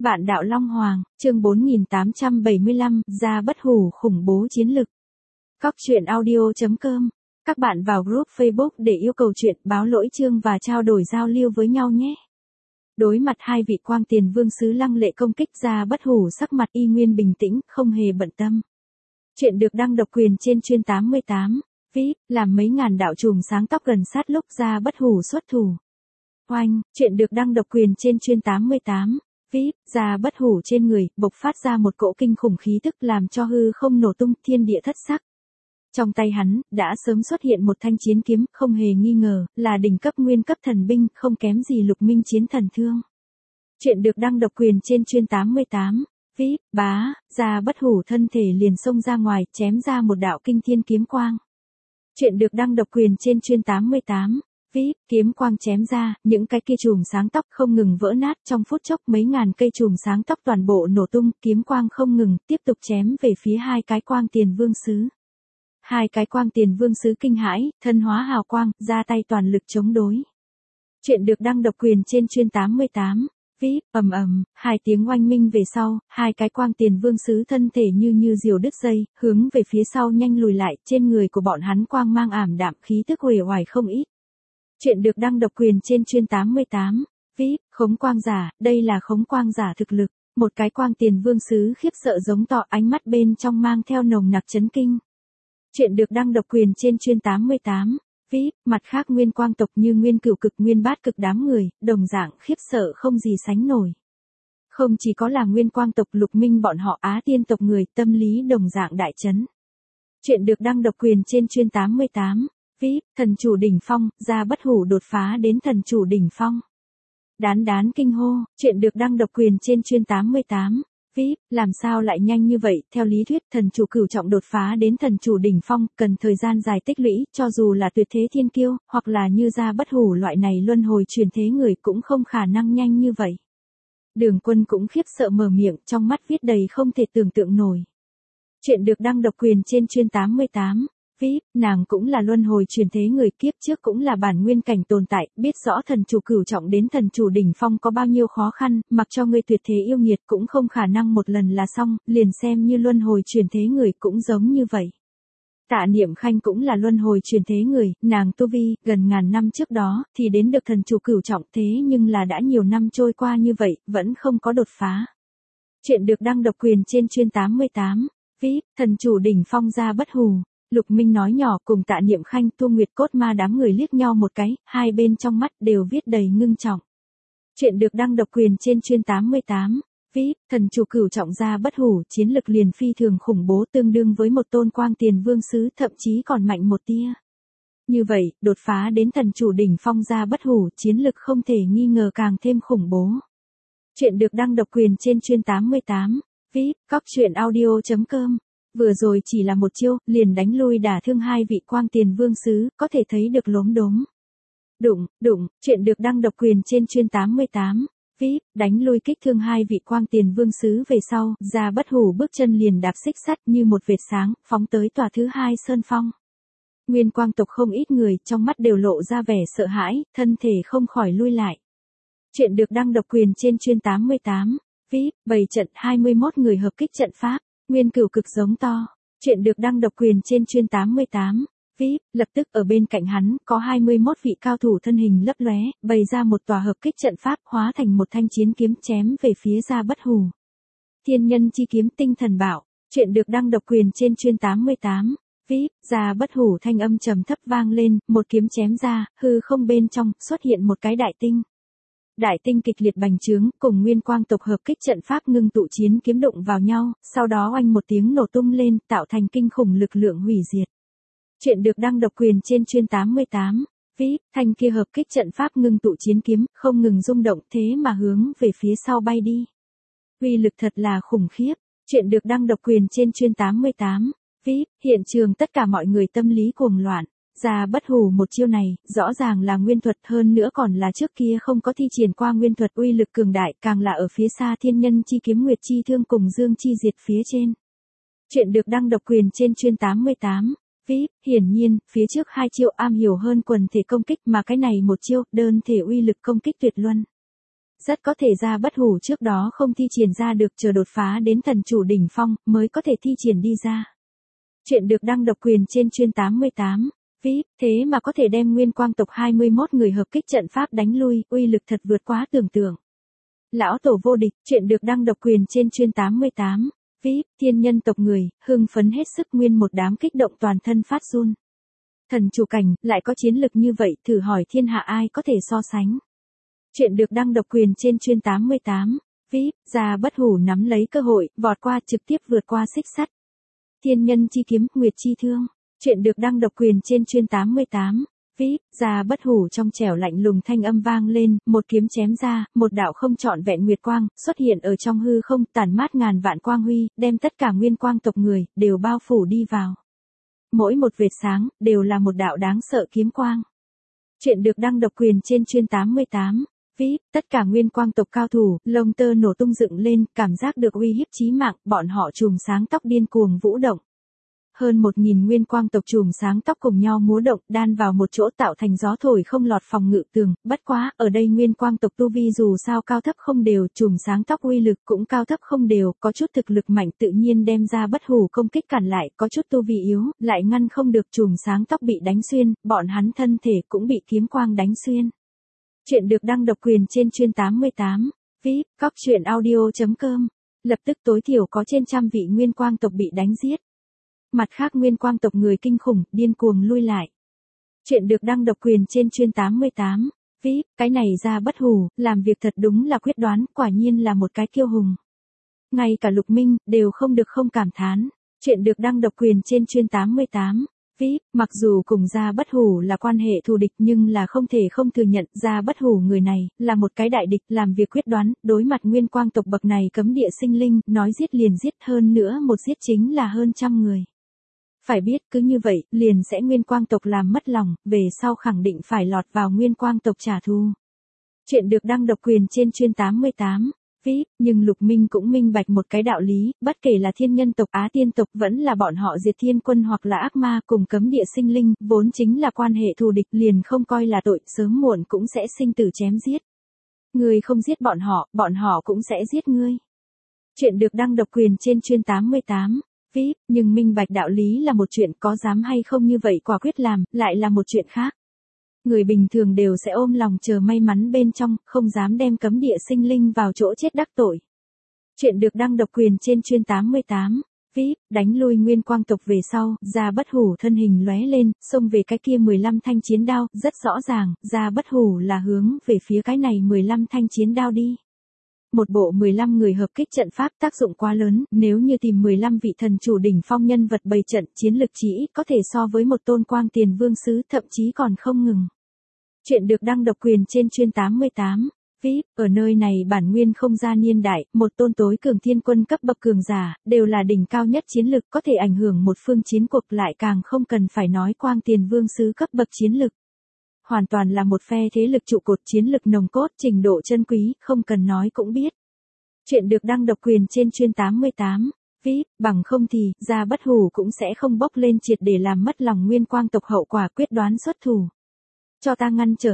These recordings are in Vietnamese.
Vạn đạo Long Hoàng, chương 4875, ra bất hủ khủng bố chiến lực. Cóc truyện audio.com. Các bạn vào group Facebook để yêu cầu chuyện, báo lỗi chương và trao đổi giao lưu với nhau nhé. Đối mặt hai vị quang tiền vương sứ lăng lệ công kích, ra bất hủ sắc mặt y nguyên bình tĩnh, không hề bận tâm. Chuyện được đăng độc quyền trên chuyên 88. VIP, làm mấy ngàn đạo trùm sáng tóc gần sát lúc ra bất hủ xuất thủ. Oanh, chuyện được đăng độc quyền trên chuyên 88. VIP, ra bất hủ trên người, bộc phát ra một cỗ kinh khủng khí tức làm cho hư không nổ tung, thiên địa thất sắc. Trong tay hắn, đã sớm xuất hiện một thanh chiến kiếm, không hề nghi ngờ, là đỉnh cấp nguyên cấp thần binh, không kém gì Lục Minh chiến thần thương. Chuyện được đăng độc quyền trên chuyên 88. VIP, bá, ra bất hủ thân thể liền xông ra ngoài, chém ra một đạo kinh thiên kiếm quang. Chuyện được đăng độc quyền trên chuyên 88. VIP, kiếm quang chém ra, những cái kia chùm sáng tóc không ngừng vỡ nát, trong phút chốc mấy ngàn cây chùm sáng tóc toàn bộ nổ tung, kiếm quang không ngừng, tiếp tục chém về phía hai cái quang tiền vương sứ. Hai cái quang tiền vương sứ kinh hãi, thân hóa hào quang, ra tay toàn lực chống đối. Chuyện được đăng độc quyền trên chuyên 88. VIP, ầm ầm, hai tiếng oanh minh về sau, hai cái quang tiền vương sứ thân thể như diều đứt dây, hướng về phía sau nhanh lùi lại, trên người của bọn hắn quang mang ảm đạm, khí tức uể oải không ít. Chuyện được đăng độc quyền trên chuyên 88. VIP, khống quang giả, đây là khống quang giả thực lực. Một cái quang tiền vương sứ khiếp sợ giống to, ánh mắt bên trong mang theo nồng nặc chấn kinh. Chuyện được đăng độc quyền trên chuyên 88. VIP, mặt khác nguyên quang tộc như nguyên cửu cực, nguyên bát cực đám người, đồng dạng khiếp sợ không gì sánh nổi. Không chỉ có là nguyên quang tộc Lục Minh bọn họ, Á Tiên tộc người, tâm lý đồng dạng đại chấn. Chuyện được đăng độc quyền trên chuyên 88. VIP, thần chủ đỉnh phong, ra bất hủ đột phá đến thần chủ đỉnh phong. Đán đán kinh hô, chuyện được đăng độc quyền trên chuyên 88. VIP, làm sao lại nhanh như vậy, theo lý thuyết thần chủ cửu trọng đột phá đến thần chủ đỉnh phong, cần thời gian dài tích lũy, cho dù là tuyệt thế thiên kiêu, hoặc là như ra bất hủ loại này luân hồi truyền thế người cũng không khả năng nhanh như vậy. Đường Quân cũng khiếp sợ mở miệng, trong mắt viết đầy không thể tưởng tượng nổi. Chuyện được đăng độc quyền trên chuyên 88. VIP, nàng cũng là luân hồi truyền thế người, kiếp trước cũng là bản nguyên cảnh tồn tại, biết rõ thần chủ cửu trọng đến thần chủ đỉnh phong có bao nhiêu khó khăn, mặc cho ngươi tuyệt thế yêu nghiệt cũng không khả năng một lần là xong, liền xem như luân hồi truyền thế người cũng giống như vậy. Tạ Niệm Khanh cũng là luân hồi truyền thế người, nàng tu vi, gần ngàn năm trước đó, thì đến được thần chủ cửu trọng, thế nhưng là đã nhiều năm trôi qua như vậy, vẫn không có đột phá. Chuyện được đăng độc quyền trên chuyên 88. VIP, thần chủ đỉnh phong ra bất hủ. Lục Minh nói nhỏ cùng Tạ Niệm Khanh, Tu Nguyệt Cốt Ma đám người liếc nhau một cái, hai bên trong mắt đều viết đầy ngưng trọng. Chuyện được đăng độc quyền trên chuyên 88. VIP, thần chủ cửu trọng ra bất hủ, chiến lực liền phi thường khủng bố, tương đương với một tôn quang tiền vương sứ, thậm chí còn mạnh một tia. Như vậy, đột phá đến thần chủ đỉnh phong ra bất hủ, chiến lực không thể nghi ngờ càng thêm khủng bố. Chuyện được đăng độc quyền trên chuyên 88. VIP, cóc truyện audio.com. Vừa rồi chỉ là một chiêu, liền đánh lui đả thương hai vị quang tiền vương sứ, có thể thấy được lốm đốm. Đụng, chuyện được đăng độc quyền trên chuyên 88. VIP, đánh lui kích thương hai vị quang tiền vương sứ về sau, ra bất hủ bước chân liền đạp xích sắt như một vệt sáng, phóng tới tòa thứ hai sơn phong. Nguyên quang tộc không ít người, trong mắt đều lộ ra vẻ sợ hãi, thân thể không khỏi lui lại. Chuyện được đăng độc quyền trên chuyên 88. VIP, bày trận 21 người hợp kích trận pháp. Nguyên cửu cực giống to. Chuyện được đăng độc quyền trên chuyên 88. VIP, lập tức ở bên cạnh hắn, có 21 vị cao thủ thân hình lấp lóe, bày ra một tòa hợp kích trận pháp, hóa thành một thanh chiến kiếm chém về phía ra bất hủ. Thiên nhân chi kiếm tinh thần bảo. Chuyện được đăng độc quyền trên chuyên 88. VIP, ra bất hủ thanh âm trầm thấp vang lên, một kiếm chém ra, hư không bên trong, xuất hiện một cái đại tinh. Đại tinh kịch liệt bành trướng, cùng nguyên quang tộc hợp kích trận pháp ngưng tụ chiến kiếm đụng vào nhau, sau đó oanh một tiếng nổ tung lên, tạo thành kinh khủng lực lượng hủy diệt. Chuyện được đăng độc quyền trên chuyên 88. VIP, thanh kia hợp kích trận pháp ngưng tụ chiến kiếm, không ngừng rung động, thế mà hướng về phía sau bay đi. Uy lực thật là khủng khiếp. Chuyện được đăng độc quyền trên chuyên 88. VIP, hiện trường tất cả mọi người tâm lý cuồng loạn. Ra bất hủ một chiêu này, rõ ràng là nguyên thuật, hơn nữa còn là trước kia không có thi triển qua nguyên thuật, uy lực cường đại, càng là ở phía xa thiên nhân chi kiếm nguyệt chi thương cùng dương chi diệt phía trên. Chuyện được đăng độc quyền trên chuyên 88. VIP, hiển nhiên, phía trước hai chiêu am hiểu hơn quần thể công kích, mà cái này một chiêu, đơn thể uy lực công kích tuyệt luân. Rất có thể Gia Bất Hủ trước đó không thi triển ra được, chờ đột phá đến thần chủ đỉnh phong mới có thể thi triển đi ra. Chuyện được đăng độc quyền trên chuyên 88. VIP, thế mà có thể đem Nguyên Quang tộc 21 người hợp kích trận pháp đánh lui, uy lực thật vượt quá tưởng tượng. Lão tổ vô địch, chuyện được đăng độc quyền trên chuyên 88. VIP, thiên nhân tộc người, hưng phấn hết sức, nguyên một đám kích động toàn thân phát run. Thần chủ cảnh, lại có chiến lực như vậy, thử hỏi thiên hạ ai có thể so sánh. Chuyện được đăng độc quyền trên chuyên 88. VIP, Gia Bất Hủ nắm lấy cơ hội, vọt qua, trực tiếp vượt qua xích sắt. Thiên nhân chi kiếm, nguyệt chi thương. Chuyện được đăng độc quyền trên chuyên 88. VIP, Gia Bất Hủ trong trẻo lạnh lùng thanh âm vang lên, một kiếm chém ra, một đạo không trọn vẹn nguyệt quang xuất hiện ở trong hư không, tản mát ngàn vạn quang huy, đem tất cả Nguyên Quang tộc người đều bao phủ đi vào. Mỗi một vệt sáng đều là một đạo đáng sợ kiếm quang. Chuyện được đăng độc quyền trên chuyên 88. VIP, tất cả Nguyên Quang tộc cao thủ, lông tơ nổ tung dựng lên, cảm giác được uy hiếp chí mạng, bọn họ chùm sáng tóc điên cuồng vũ động. Hơn 1000 Nguyên Quang tộc chùm sáng tóc cùng nhau múa động, đan vào một chỗ tạo thành gió thổi không lọt phòng ngự tường, bất quá, ở đây Nguyên Quang tộc tu vi dù sao cao thấp không đều, chùm sáng tóc uy lực cũng cao thấp không đều, có chút thực lực mạnh tự nhiên đem Gia Bất Hủ công kích cản lại, có chút tu vi yếu, lại ngăn không được chùm sáng tóc bị đánh xuyên, bọn hắn thân thể cũng bị kiếm quang đánh xuyên. Chuyện được đăng độc quyền trên chuyên 88. VIP, Cóc Truyện Audio.com. Lập tức tối thiểu có trên trăm vị Nguyên Quang tộc bị đánh giết. Mặt khác Nguyên Quang tộc người kinh khủng, điên cuồng lui lại. Chuyện được đăng độc quyền trên chuyên 88. VIP, cái này Gia Bất Hủ, làm việc thật đúng là quyết đoán, quả nhiên là một cái kiêu hùng. Ngay cả Lục Minh, đều không được không cảm thán. Chuyện được đăng độc quyền trên chuyên 88. VIP, mặc dù cùng Gia Bất Hủ là quan hệ thù địch nhưng là không thể không thừa nhận Gia Bất Hủ người này là một cái đại địch, làm việc quyết đoán, đối mặt Nguyên Quang tộc bậc này cấm địa sinh linh, nói giết liền giết, hơn nữa một giết chính là hơn trăm người. Phải biết cứ như vậy, liền sẽ Nguyên Quang tộc làm mất lòng, về sau khẳng định phải lọt vào Nguyên Quang tộc trả thù. Chuyện được đăng độc quyền trên chuyên 88. VIP, nhưng Lục Minh cũng minh bạch một cái đạo lý, bất kể là thiên nhân tộc, Á Tiên tộc, vẫn là bọn họ Diệt Thiên Quân hoặc là ác ma cùng cấm địa sinh linh, vốn chính là quan hệ thù địch, liền không coi là tội, sớm muộn cũng sẽ sinh tử chém giết. Ngươi không giết bọn họ cũng sẽ giết ngươi. Chuyện được đăng độc quyền trên chuyên 88. VIP, nhưng minh bạch đạo lý là một chuyện, có dám hay không như vậy quả quyết làm, lại là một chuyện khác. Người bình thường đều sẽ ôm lòng chờ may mắn bên trong, không dám đem cấm địa sinh linh vào chỗ chết đắc tội. Chuyện được đăng độc quyền trên chuyên 88. VIP, đánh lui Nguyên Quang tộc về sau, Gia Bất Hủ thân hình lóe lên, xông về cái kia 15 thanh chiến đao, rất rõ ràng, Gia Bất Hủ là hướng về phía cái này 15 thanh chiến đao đi. Một bộ 15 người hợp kích trận pháp tác dụng quá lớn, nếu như tìm 15 vị thần chủ đỉnh phong nhân vật bày trận, chiến lực chỉ ít có thể so với một tôn quang tiền vương sứ, thậm chí còn không ngừng. Chuyện được đăng độc quyền trên chuyên 88. VIP, ở nơi này bản nguyên không gian niên đại, một tôn tối cường thiên quân cấp bậc cường giả, đều là đỉnh cao nhất chiến lực, có thể ảnh hưởng một phương chiến cuộc, lại càng không cần phải nói quang tiền vương sứ cấp bậc chiến lực. Hoàn toàn là một phe thế lực trụ cột, chiến lực nồng cốt, trình độ chân quý, không cần nói cũng biết. Chuyện được đăng độc quyền trên chuyên 88. VIP, bằng không thì, Gia Bất Hủ cũng sẽ không bốc lên triệt để làm mất lòng Nguyên Quang tộc, hậu quả quyết đoán xuất thủ. Cho ta ngăn trở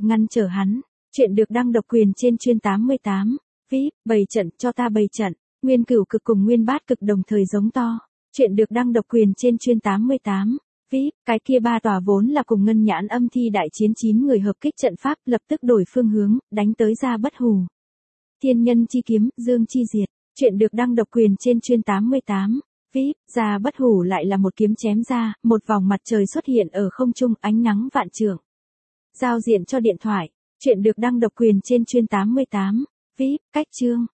hắn. Chuyện được đăng độc quyền trên chuyên 88. VIP, bày trận, cho ta bày trận. Nguyên Cửu cực cùng Nguyên Bát cực đồng thời giống to. Chuyện được đăng độc quyền trên chuyên 88. VIP, cái kia ba tòa vốn là cùng Ngân Nhãn Âm Thi đại chiến 9 người hợp kích trận pháp, lập tức đổi phương hướng, đánh tới Gia Bất Hủ. Thiên nhân chi kiếm, dương chi diệt. Chuyện được đăng độc quyền trên chuyên 88. VIP, Gia Bất Hủ lại là một kiếm chém ra, một vòng mặt trời xuất hiện ở không trung, ánh nắng vạn trượng. Giao diện cho điện thoại. Chuyện được đăng độc quyền trên chuyên 88. VIP, cách chương.